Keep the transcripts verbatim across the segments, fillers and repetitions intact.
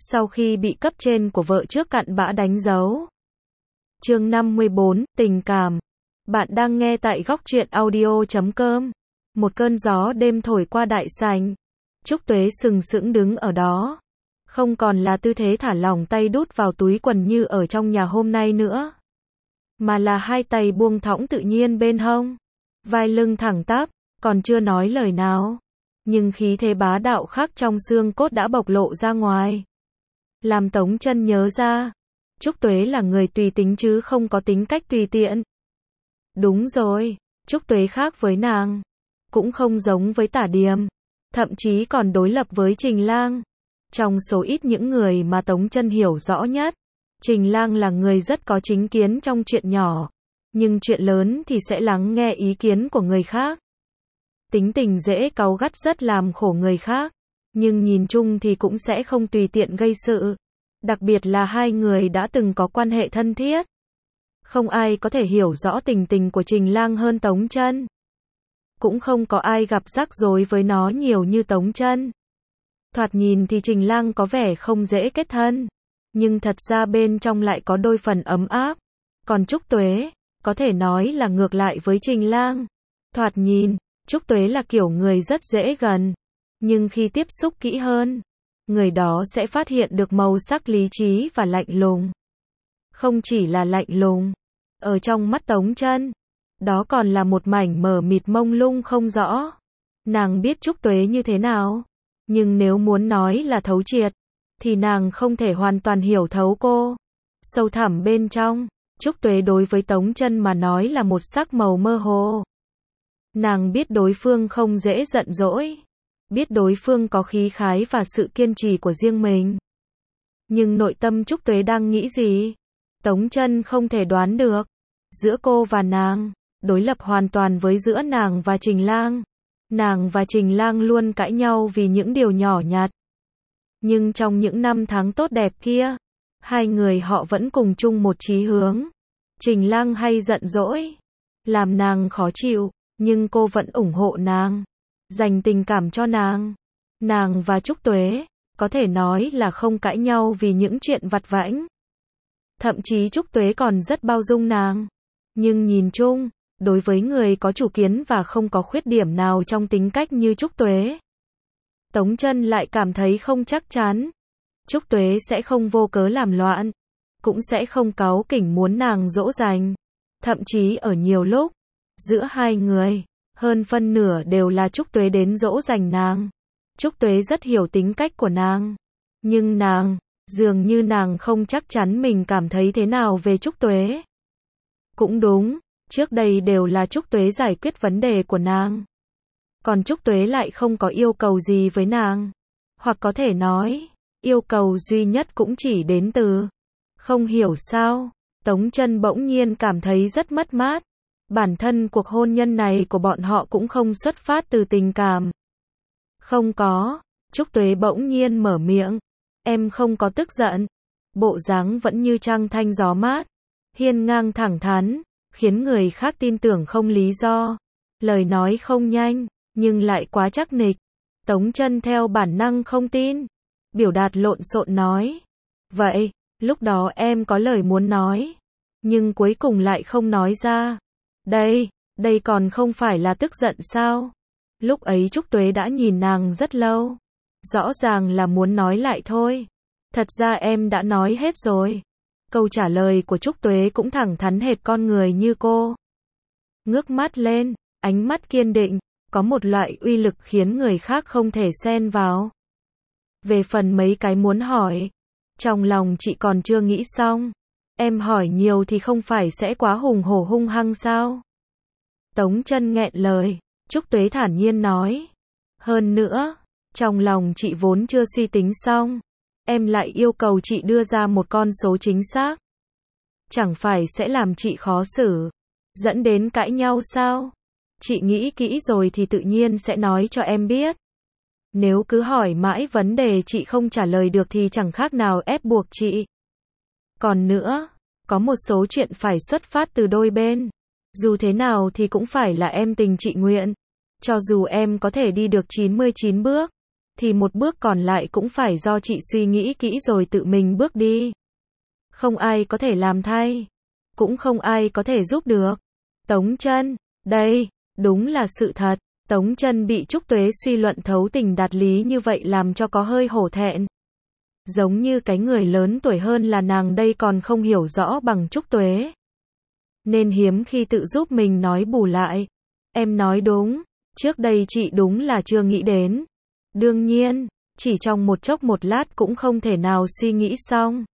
sau khi bị cấp trên của vợ trước cặn bã đánh dấu. Chương năm mươi bốn, tình cảm. Bạn đang nghe tại góc truyện audio chấm com. Một cơn gió đêm thổi qua đại sảnh. Trúc Tuế sừng sững đứng ở đó. Không còn là tư thế thả lỏng tay đút vào túi quần như ở trong nhà hôm nay nữa. Mà là hai tay buông thõng tự nhiên bên hông. Vai lưng thẳng tắp, còn chưa nói lời nào. Nhưng khí thế bá đạo khác trong xương cốt đã bộc lộ ra ngoài. Làm Tống Chân nhớ ra. Trúc Tuế là người tùy tính chứ không có tính cách tùy tiện. Đúng rồi, Trúc Tuế khác với nàng. Cũng không giống với Tả Điềm. Thậm chí còn đối lập với Trình Lang. Trong số ít những người mà Tống Chân hiểu rõ nhất, Trình Lang là người rất có chính kiến trong chuyện nhỏ. Nhưng chuyện lớn thì sẽ lắng nghe ý kiến của người khác. Tính tình dễ cáu gắt rất làm khổ người khác. Nhưng nhìn chung thì cũng sẽ không tùy tiện gây sự. Đặc biệt là hai người đã từng có quan hệ thân thiết. Không ai có thể hiểu rõ tình tình của Trình Lang hơn Tống Chân. Cũng không có ai gặp rắc rối với nó nhiều như Tống Chân. Thoạt nhìn thì Trình Lang có vẻ không dễ kết thân. Nhưng thật ra bên trong lại có đôi phần ấm áp. Còn Trúc Tuế, có thể nói là ngược lại với Trình Lang. Thoạt nhìn, Trúc Tuế là kiểu người rất dễ gần. Nhưng khi tiếp xúc kỹ hơn, người đó sẽ phát hiện được màu sắc lý trí và lạnh lùng. Không chỉ là lạnh lùng, ở trong mắt Tống Chân, đó còn là một mảnh mờ mịt mông lung không rõ. Nàng biết Trúc Tuế như thế nào, nhưng nếu muốn nói là thấu triệt, thì nàng không thể hoàn toàn hiểu thấu cô. Sâu thẳm bên trong, Trúc Tuế đối với Tống Chân mà nói là một sắc màu mơ hồ. Nàng biết đối phương không dễ giận dỗi, biết đối phương có khí khái và sự kiên trì của riêng mình. Nhưng nội tâm Trúc Tuế đang nghĩ gì? Tống Chân không thể đoán được. Giữa cô và nàng, đối lập hoàn toàn với giữa nàng và Trình Lang. Nàng và Trình Lang luôn cãi nhau vì những điều nhỏ nhặt. Nhưng trong những năm tháng tốt đẹp kia, hai người họ vẫn cùng chung một chí hướng. Trình Lang hay giận dỗi, làm nàng khó chịu, nhưng cô vẫn ủng hộ nàng, dành tình cảm cho nàng. Nàng và Trúc Tuế, có thể nói là không cãi nhau vì những chuyện vặt vãnh. Thậm chí Trúc Tuế còn rất bao dung nàng. Nhưng nhìn chung, đối với người có chủ kiến và không có khuyết điểm nào trong tính cách như Trúc Tuế, Tống Chân lại cảm thấy không chắc chắn. Trúc Tuế sẽ không vô cớ làm loạn, cũng sẽ không cáu kỉnh muốn nàng dỗ dành. Thậm chí ở nhiều lúc, giữa hai người, hơn phân nửa đều là Trúc Tuế đến dỗ dành nàng. Trúc Tuế rất hiểu tính cách của nàng. Nhưng nàng, dường như nàng không chắc chắn mình cảm thấy thế nào về Trúc Tuế. Cũng đúng, trước đây đều là Trúc Tuế giải quyết vấn đề của nàng. Còn Trúc Tuế lại không có yêu cầu gì với nàng. Hoặc có thể nói, yêu cầu duy nhất cũng chỉ đến từ. Không hiểu sao, Tống Chân bỗng nhiên cảm thấy rất mất mát. Bản thân cuộc hôn nhân này của bọn họ cũng không xuất phát từ tình cảm. Không có, Trúc Tuế bỗng nhiên mở miệng. Em không có tức giận. Bộ dáng vẫn như trăng thanh gió mát. Hiên ngang thẳng thắn, khiến người khác tin tưởng không lý do. Lời nói không nhanh, nhưng lại quá chắc nịch. Tống Chân theo bản năng không tin. Biểu đạt lộn xộn nói. Vậy, lúc đó em có lời muốn nói. Nhưng cuối cùng lại không nói ra. Đây, đây còn không phải là tức giận sao? Lúc ấy Trúc Tuế đã nhìn nàng rất lâu. Rõ ràng là muốn nói lại thôi. Thật ra em đã nói hết rồi. Câu trả lời của Trúc Tuế cũng thẳng thắn hệt con người như cô. Ngước mắt lên, ánh mắt kiên định, có một loại uy lực khiến người khác không thể xen vào. Về phần mấy cái muốn hỏi, trong lòng chị còn chưa nghĩ xong. Em hỏi nhiều thì không phải sẽ quá hùng hổ hung hăng sao? Tống Chân nghẹn lời, Trúc Tuế thản nhiên nói. Hơn nữa, trong lòng chị vốn chưa suy tính xong. Em lại yêu cầu chị đưa ra một con số chính xác. Chẳng phải sẽ làm chị khó xử, dẫn đến cãi nhau sao? Chị nghĩ kỹ rồi thì tự nhiên sẽ nói cho em biết. Nếu cứ hỏi mãi vấn đề chị không trả lời được thì chẳng khác nào ép buộc chị. Còn nữa, có một số chuyện phải xuất phát từ đôi bên. Dù thế nào thì cũng phải là em tình chị nguyện. Cho dù em có thể đi được chín mươi chín bước, thì một bước còn lại cũng phải do chị suy nghĩ kỹ rồi tự mình bước đi. Không ai có thể làm thay, cũng không ai có thể giúp được. Tống Chân, đây, đúng là sự thật. Tống Chân bị Trúc Tuế suy luận thấu tình đạt lý như vậy làm cho có hơi hổ thẹn. Giống như cái người lớn tuổi hơn là nàng đây còn không hiểu rõ bằng Trúc Tuế. Nên hiếm khi tự giúp mình nói bù lại. Em nói đúng, trước đây chị đúng là chưa nghĩ đến. Đương nhiên, chỉ trong một chốc một lát cũng không thể nào suy nghĩ xong.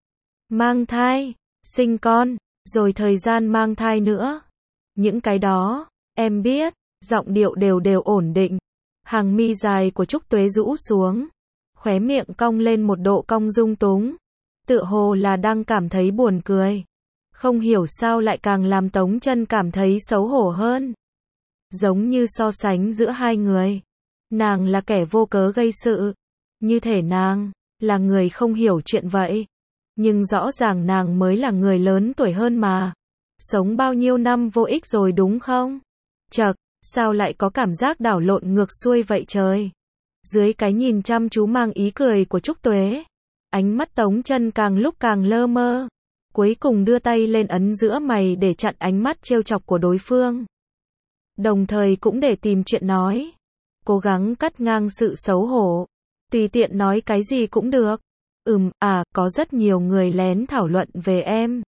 Mang thai, sinh con, rồi thời gian mang thai nữa. Những cái đó, em biết, giọng điệu đều đều ổn định. Hàng mi dài của Trúc Tuế rũ xuống. Khóe miệng cong lên một độ cong dung túng. Tựa hồ là đang cảm thấy buồn cười. Không hiểu sao lại càng làm Tống Chân cảm thấy xấu hổ hơn. Giống như so sánh giữa hai người. Nàng là kẻ vô cớ gây sự. Như thể nàng là người không hiểu chuyện vậy. Nhưng rõ ràng nàng mới là người lớn tuổi hơn mà. Sống bao nhiêu năm vô ích rồi đúng không? Chậc, sao lại có cảm giác đảo lộn ngược xuôi vậy trời? Dưới cái nhìn chăm chú mang ý cười của Trúc Tuế, ánh mắt Tống Chân càng lúc càng lơ mơ. Cuối cùng đưa tay lên ấn giữa mày để chặn ánh mắt trêu chọc của đối phương. Đồng thời cũng để tìm chuyện nói. Cố gắng cắt ngang sự xấu hổ. Tùy tiện nói cái gì cũng được. Ừm, à, có rất nhiều người lén thảo luận về em.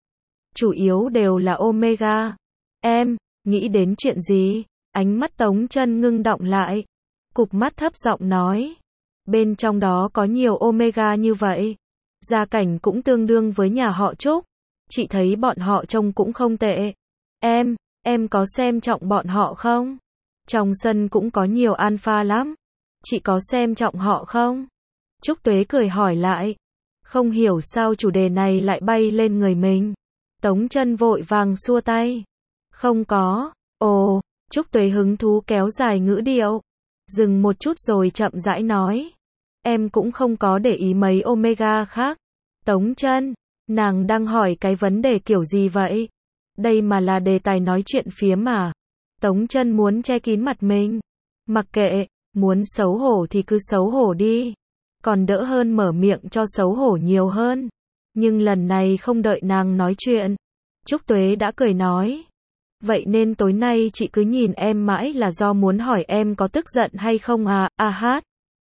Chủ yếu đều là Omega. Em, nghĩ đến chuyện gì? Ánh mắt Tống Chân ngưng đọng lại. Cụp mắt thấp giọng nói. Bên trong đó có nhiều Omega như vậy. Gia cảnh cũng tương đương với nhà họ Trúc. Chị thấy bọn họ trông cũng không tệ. Em, em có xem trọng bọn họ không? Trong sân cũng có nhiều alpha lắm. Chị có xem trọng họ không? Trúc Tuế cười hỏi lại. Không hiểu sao chủ đề này lại bay lên người mình. Tống Chân vội vàng xua tay. Không có. Ồ, Trúc Tuế hứng thú kéo dài ngữ điệu. Dừng một chút rồi chậm rãi nói. Em cũng không có để ý mấy Omega khác. Tống Chân, nàng đang hỏi cái vấn đề kiểu gì vậy? Đây mà là đề tài nói chuyện phiếm mà. Tống Chân muốn che kín mặt mình. Mặc kệ, muốn xấu hổ thì cứ xấu hổ đi. Còn đỡ hơn mở miệng cho xấu hổ nhiều hơn. Nhưng lần này không đợi nàng nói chuyện. Trúc Tuế đã cười nói. Vậy nên tối nay chị cứ nhìn em mãi là do muốn hỏi em có tức giận hay không à, à hát.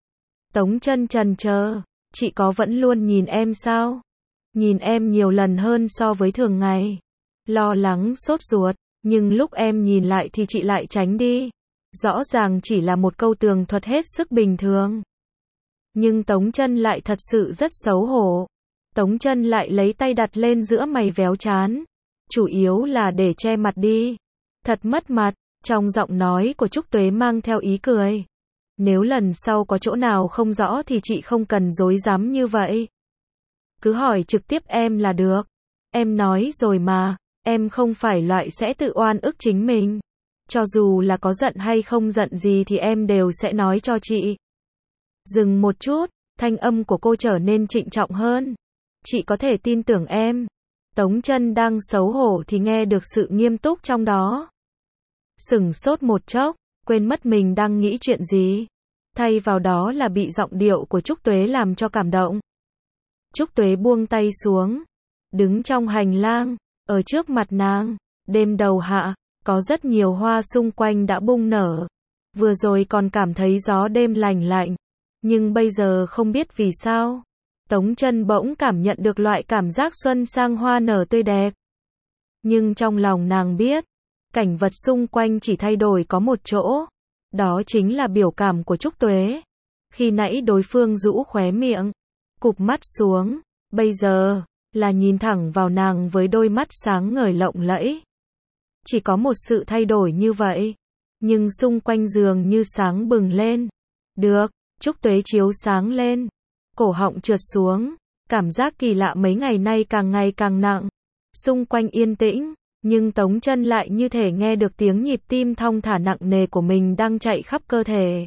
Tống Chân trần chờ, chị có vẫn luôn nhìn em sao? Nhìn em nhiều lần hơn so với thường ngày. Lo lắng sốt ruột, nhưng lúc em nhìn lại thì chị lại tránh đi. Rõ ràng chỉ là một câu tường thuật hết sức bình thường. Nhưng Tống Chân lại thật sự rất xấu hổ. Tống Chân lại lấy tay đặt lên giữa mày véo trán. Chủ yếu là để che mặt đi. Thật mất mặt, trong giọng nói của Trúc Tuế mang theo ý cười. Nếu lần sau có chỗ nào không rõ thì chị không cần dối dám như vậy. Cứ hỏi trực tiếp em là được. Em nói rồi mà, em không phải loại sẽ tự oan ức chính mình. Cho dù là có giận hay không giận gì thì em đều sẽ nói cho chị. Dừng một chút, thanh âm của cô trở nên trịnh trọng hơn. Chị có thể tin tưởng em. Tống Chân đang xấu hổ thì nghe được sự nghiêm túc trong đó. Sửng sốt một chốc, quên mất mình đang nghĩ chuyện gì. Thay vào đó là bị giọng điệu của Trúc Tuế làm cho cảm động. Trúc Tuế buông tay xuống, đứng trong hành lang, ở trước mặt nàng, đêm đầu hạ, có rất nhiều hoa xung quanh đã bung nở. Vừa rồi còn cảm thấy gió đêm lành lạnh, nhưng bây giờ không biết vì sao. Tống Chân bỗng cảm nhận được loại cảm giác xuân sang hoa nở tươi đẹp. Nhưng trong lòng nàng biết, cảnh vật xung quanh chỉ thay đổi có một chỗ. Đó chính là biểu cảm của Trúc Tuế. Khi nãy đối phương rũ khóe miệng, cụp mắt xuống, bây giờ là nhìn thẳng vào nàng với đôi mắt sáng ngời lộng lẫy. Chỉ có một sự thay đổi như vậy, nhưng xung quanh giường như sáng bừng lên. Được, Trúc Tuế chiếu sáng lên, cổ họng trượt xuống, cảm giác kỳ lạ mấy ngày nay càng ngày càng nặng. Xung quanh yên tĩnh, nhưng Tống Chân lại như thể nghe được tiếng nhịp tim thong thả nặng nề của mình đang chạy khắp cơ thể.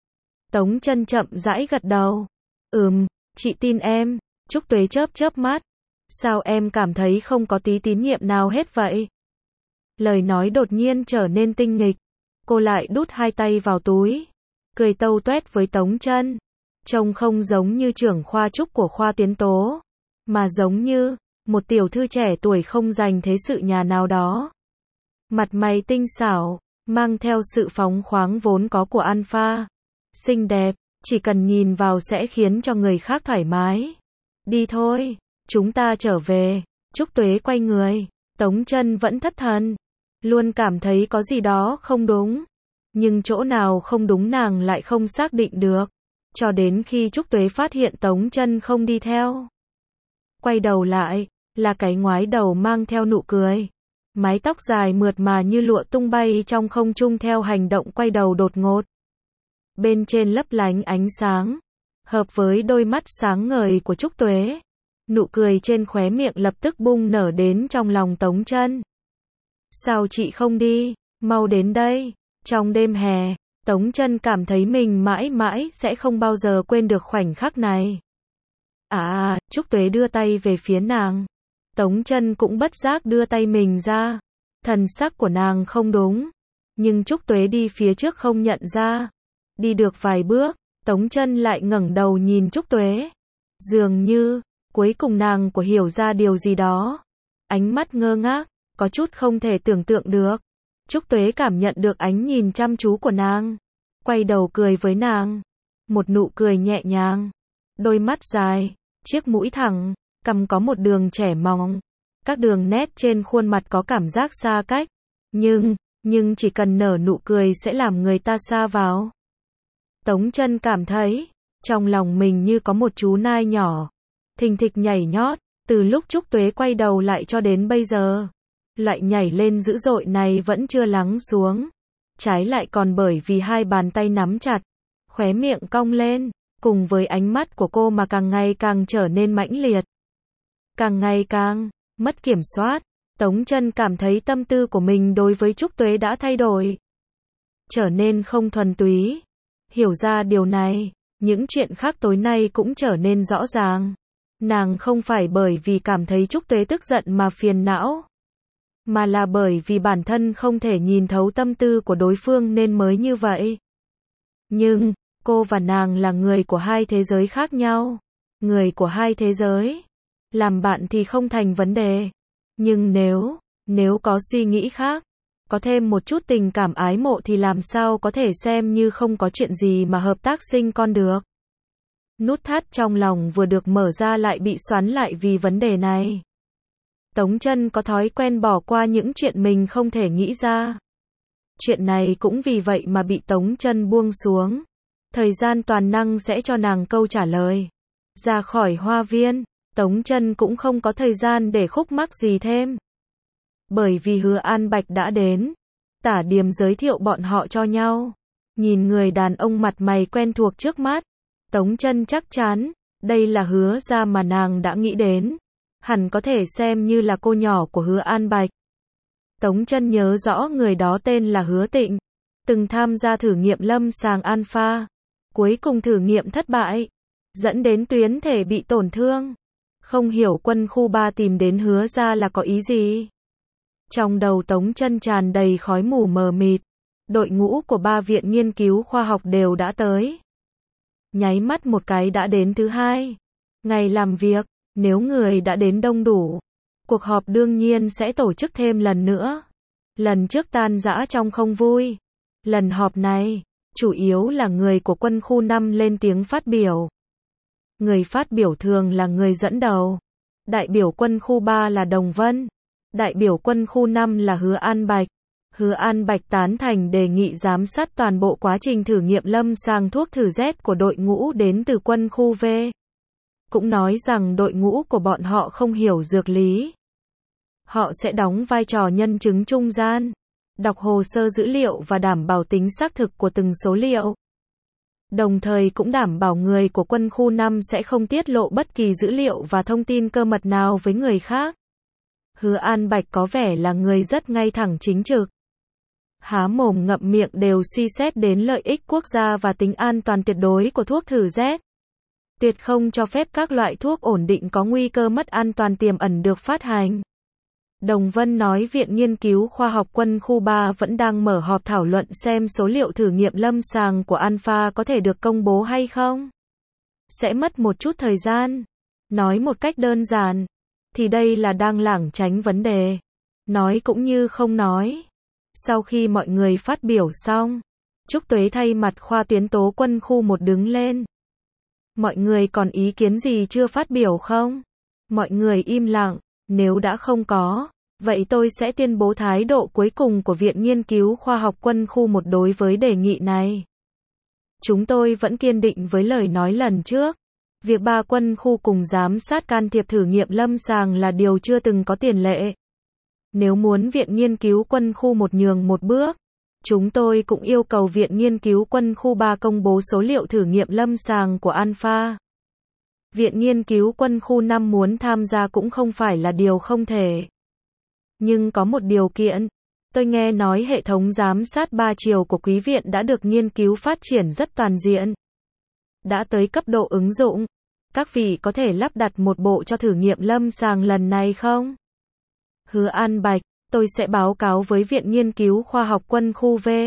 Tống Chân chậm rãi gật đầu. Ừm, chị tin em. Trúc Tuế chớp chớp mắt. Sao em cảm thấy không có tí tín nhiệm nào hết vậy? Lời nói đột nhiên trở nên tinh nghịch. Cô lại đút hai tay vào túi. cười tâu tuét với Tống Chân. Trông không giống như trưởng khoa trúc của khoa tiến tố, mà giống như một tiểu thư trẻ tuổi không dành thế sự nhà nào đó. Mặt mày tinh xảo, mang theo sự phóng khoáng vốn có của Alpha. Xinh đẹp, chỉ cần nhìn vào sẽ khiến cho người khác thoải mái. Đi thôi, chúng ta trở về. Trúc Tuế quay người, Tống Chân vẫn thất thần, luôn cảm thấy có gì đó không đúng. Nhưng chỗ nào không đúng nàng lại không xác định được. Cho đến khi Trúc Tuế phát hiện Tống Chân không đi theo. Quay đầu lại, là cái ngoái đầu mang theo nụ cười. Mái tóc dài mượt mà như lụa tung bay trong không trung theo hành động quay đầu đột ngột. Bên trên lấp lánh ánh sáng, hợp với đôi mắt sáng ngời của Trúc Tuế. Nụ cười trên khóe miệng lập tức bung nở đến trong lòng Tống Chân. Sao chị không đi, mau đến đây. Trong đêm hè, Tống Chân cảm thấy mình mãi mãi sẽ không bao giờ quên được khoảnh khắc này. À, Trúc Tuế đưa tay về phía nàng. Tống Chân cũng bất giác đưa tay mình ra. Thần sắc của nàng không đúng, nhưng Trúc Tuế đi phía trước không nhận ra. Đi được vài bước, Tống Chân lại ngẩng đầu nhìn Trúc Tuế. Dường như, cuối cùng nàng của hiểu ra điều gì đó. Ánh mắt ngơ ngác, có chút không thể tưởng tượng được. Trúc Tuế cảm nhận được ánh nhìn chăm chú của nàng. Quay đầu cười với nàng. Một nụ cười nhẹ nhàng. Đôi mắt dài, chiếc mũi thẳng, cằm có một đường trẻ mỏng. Các đường nét trên khuôn mặt có cảm giác xa cách. Nhưng, nhưng chỉ cần nở nụ cười sẽ làm người ta xa vào. Tống Chân cảm thấy, trong lòng mình như có một chú nai nhỏ. Thình thịch nhảy nhót, từ lúc Trúc Tuế quay đầu lại cho đến bây giờ. Loại nhảy lên dữ dội này vẫn chưa lắng xuống. Trái lại còn bởi vì hai bàn tay nắm chặt, khóe miệng cong lên, cùng với ánh mắt của cô mà càng ngày càng trở nên mãnh liệt. Càng ngày càng mất kiểm soát, Tống Chân cảm thấy tâm tư của mình đối với Trúc Tuế đã thay đổi. Trở nên không thuần túy. Hiểu ra điều này, những chuyện khác tối nay cũng trở nên rõ ràng. Nàng không phải bởi vì cảm thấy Trúc Tuế tức giận mà phiền não, mà là bởi vì bản thân không thể nhìn thấu tâm tư của đối phương nên mới như vậy. Nhưng, cô và nàng là người của hai thế giới khác nhau. Người của hai thế giới. Làm bạn thì không thành vấn đề. Nhưng nếu, nếu có suy nghĩ khác, có thêm một chút tình cảm ái mộ thì làm sao có thể xem như không có chuyện gì mà hợp tác sinh con được. Nút thắt trong lòng vừa được mở ra lại bị xoắn lại vì vấn đề này. Tống Chân có thói quen bỏ qua những chuyện mình không thể nghĩ ra. Chuyện này cũng vì vậy mà bị Tống Chân buông xuống. Thời gian toàn năng sẽ cho nàng câu trả lời. Ra khỏi hoa viên, Tống Chân cũng không có thời gian để khúc mắc gì thêm. Bởi vì Hứa An Bạch đã đến. Tả Điềm giới thiệu bọn họ cho nhau. Nhìn người đàn ông mặt mày quen thuộc trước mắt, Tống Chân chắc chắn, đây là Hứa gia mà nàng đã nghĩ đến. Hẳn có thể xem như là cô nhỏ của Hứa An Bạch. Tống Chân nhớ rõ người đó tên là Hứa Tịnh, từng tham gia thử nghiệm lâm sàng Alpha, cuối cùng thử nghiệm thất bại, dẫn đến tuyến thể bị tổn thương. Không hiểu quân khu ba tìm đến Hứa gia là có ý gì. Trong đầu Tống Chân tràn đầy khói mù mờ mịt. Đội ngũ của ba viện nghiên cứu khoa học đều đã tới. Nháy mắt một cái đã đến thứ hai. Ngày làm việc, nếu người đã đến đông đủ, cuộc họp đương nhiên sẽ tổ chức thêm lần nữa. Lần trước tan rã trong không vui. Lần họp này, chủ yếu là người của quân khu năm lên tiếng phát biểu. Người phát biểu thường là người dẫn đầu. Đại biểu quân khu ba là Đồng Vân. Đại biểu quân khu năm là Hứa An Bạch. Hứa An Bạch tán thành đề nghị giám sát toàn bộ quá trình thử nghiệm lâm sàng thuốc thử Z của đội ngũ đến từ quân khu V. Cũng nói rằng đội ngũ của bọn họ không hiểu dược lý. Họ sẽ đóng vai trò nhân chứng trung gian, đọc hồ sơ dữ liệu và đảm bảo tính xác thực của từng số liệu. Đồng thời cũng đảm bảo người của quân khu năm sẽ không tiết lộ bất kỳ dữ liệu và thông tin cơ mật nào với người khác. Hứa An Bạch có vẻ là người rất ngay thẳng chính trực. Há mồm ngậm miệng đều suy xét đến lợi ích quốc gia và tính an toàn tuyệt đối của thuốc thử Z. Tuyệt không cho phép các loại thuốc ổn định có nguy cơ mất an toàn tiềm ẩn được phát hành. Đồng Vân nói Viện Nghiên cứu Khoa học Quân khu ba vẫn đang mở họp thảo luận xem số liệu thử nghiệm lâm sàng của Alpha có thể được công bố hay không. Sẽ mất một chút thời gian. Nói một cách đơn giản, thì đây là đang lảng tránh vấn đề. Nói cũng như không nói. Sau khi mọi người phát biểu xong, Trúc Tuế thay mặt khoa tuyến tố quân khu một đứng lên. Mọi người còn ý kiến gì chưa phát biểu không? Mọi người im lặng, nếu đã không có, vậy tôi sẽ tuyên bố thái độ cuối cùng của Viện Nghiên cứu Khoa học Quân khu một đối với đề nghị này. Chúng tôi vẫn kiên định với lời nói lần trước. Việc ba quân khu cùng giám sát can thiệp thử nghiệm lâm sàng là điều chưa từng có tiền lệ. Nếu muốn Viện Nghiên cứu Quân khu một nhường một bước, chúng tôi cũng yêu cầu Viện Nghiên cứu Quân khu ba công bố số liệu thử nghiệm lâm sàng của Alpha. Viện Nghiên cứu Quân khu năm muốn tham gia cũng không phải là điều không thể. Nhưng có một điều kiện. Tôi nghe nói hệ thống giám sát ba chiều của quý viện đã được nghiên cứu phát triển rất toàn diện. Đã tới cấp độ ứng dụng. Các vị có thể lắp đặt một bộ cho thử nghiệm lâm sàng lần này không? Hứa An Bạch, tôi sẽ báo cáo với Viện Nghiên cứu Khoa học Quân khu V.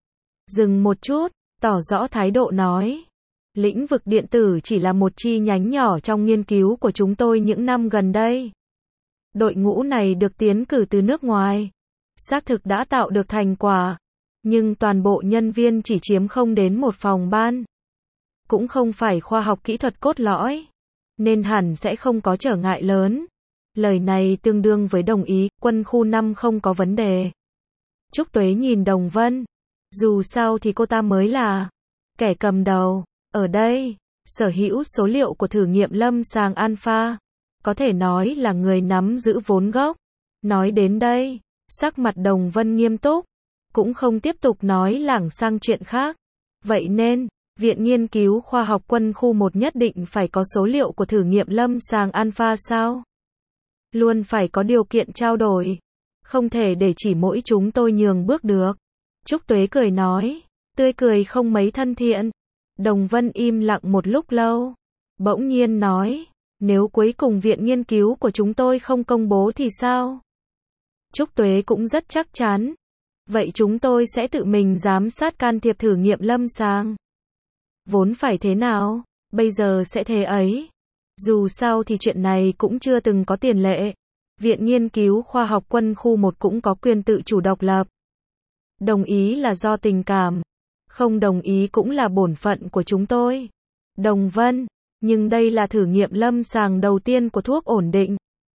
Dừng một chút, tỏ rõ thái độ nói. Lĩnh vực điện tử chỉ là một chi nhánh nhỏ trong nghiên cứu của chúng tôi những năm gần đây. Đội ngũ này được tiến cử từ nước ngoài. Xác thực đã tạo được thành quả. Nhưng toàn bộ nhân viên chỉ chiếm không đến một phòng ban. Cũng không phải khoa học kỹ thuật cốt lõi. Nên hẳn sẽ không có trở ngại lớn. Lời này tương đương với đồng ý, quân khu năm không có vấn đề. Trúc Tuế nhìn Đồng Vân. Dù sao thì cô ta mới là kẻ cầm đầu. Ở đây, sở hữu số liệu của thử nghiệm lâm sàng Alpha. Có thể nói là người nắm giữ vốn gốc. Nói đến đây, sắc mặt Đồng Vân nghiêm túc. Cũng không tiếp tục nói lảng sang chuyện khác. Vậy nên, Viện Nghiên cứu Khoa học Quân khu một nhất định phải có số liệu của thử nghiệm lâm sàng Alpha sao? Luôn phải có điều kiện trao đổi. Không thể để chỉ mỗi chúng tôi nhường bước được. Trúc Tuế cười nói. Tươi cười không mấy thân thiện. Đồng Vân im lặng một lúc lâu. Bỗng nhiên nói. Nếu cuối cùng viện nghiên cứu của chúng tôi không công bố thì sao? Trúc Tuế cũng rất chắc chắn. Vậy chúng tôi sẽ tự mình giám sát can thiệp thử nghiệm lâm sàng. Vốn phải thế nào? Bây giờ sẽ thế ấy. Dù sao thì chuyện này cũng chưa từng có tiền lệ. Viện Nghiên cứu Khoa học Quân khu một cũng có quyền tự chủ độc lập. Đồng ý là do tình cảm. Không đồng ý cũng là bổn phận của chúng tôi. Đồng Vân, nhưng đây là thử nghiệm lâm sàng đầu tiên của thuốc ổn định.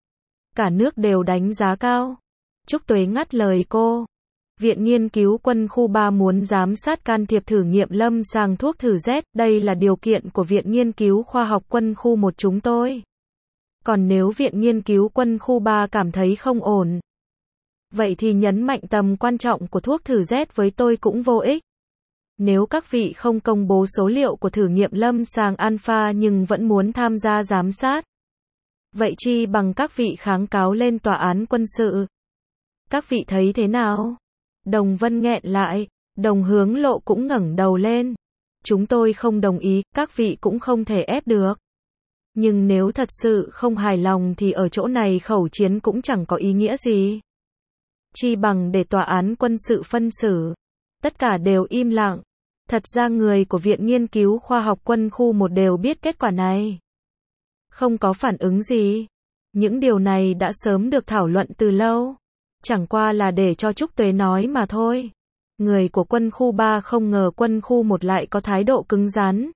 Cả nước đều đánh giá cao. Trúc Tuế ngắt lời cô. Viện Nghiên cứu Quân khu ba muốn giám sát can thiệp thử nghiệm lâm sàng thuốc thử Z, đây là điều kiện của Viện Nghiên cứu Khoa học Quân khu một chúng tôi. Còn nếu Viện Nghiên cứu Quân khu ba cảm thấy không ổn, vậy thì nhấn mạnh tầm quan trọng của thuốc thử Z với tôi cũng vô ích. Nếu các vị không công bố số liệu của thử nghiệm lâm sàng Alpha nhưng vẫn muốn tham gia giám sát, vậy chi bằng các vị kháng cáo lên tòa án quân sự. Các vị thấy thế nào? Đồng Vân nghẹn lại, Đồng Hướng Lộ cũng ngẩng đầu lên. Chúng tôi không đồng ý, các vị cũng không thể ép được. Nhưng nếu thật sự không hài lòng thì ở chỗ này khẩu chiến cũng chẳng có ý nghĩa gì. Chi bằng để tòa án quân sự phân xử. Tất cả đều im lặng. Thật ra người của Viện Nghiên cứu Khoa học Quân khu một đều biết kết quả này. Không có phản ứng gì. Những điều này đã sớm được thảo luận từ lâu. Chẳng qua là để cho Trúc Tuế nói mà thôi. Người của quân khu ba không ngờ quân khu một lại có thái độ cứng rắn.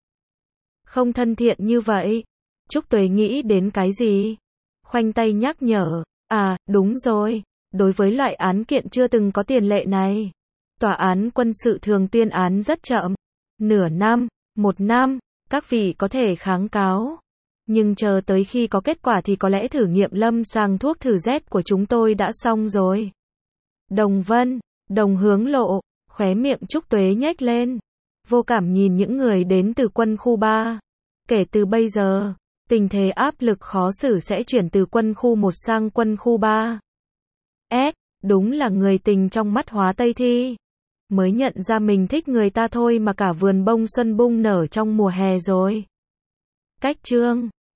Không thân thiện như vậy. Trúc Tuế nghĩ đến cái gì? Khoanh tay nhắc nhở. À, đúng rồi. Đối với loại án kiện chưa từng có tiền lệ này, tòa án quân sự thường tuyên án rất chậm. Nửa năm, một năm, các vị có thể kháng cáo. Nhưng chờ tới khi có kết quả thì có lẽ thử nghiệm lâm sàng thuốc thử Z của chúng tôi đã xong rồi. Đồng Vân, Đồng Hướng Lộ, khóe miệng Trúc Tuế nhếch lên. Vô cảm nhìn những người đến từ quân khu ba. Kể từ bây giờ, tình thế áp lực khó xử sẽ chuyển từ quân khu một sang quân khu ba. Ép, đúng là người tình trong mắt Hóa Tây Thi. Mới nhận ra mình thích người ta thôi mà cả vườn bông xuân bung nở trong mùa hè rồi. Cách chương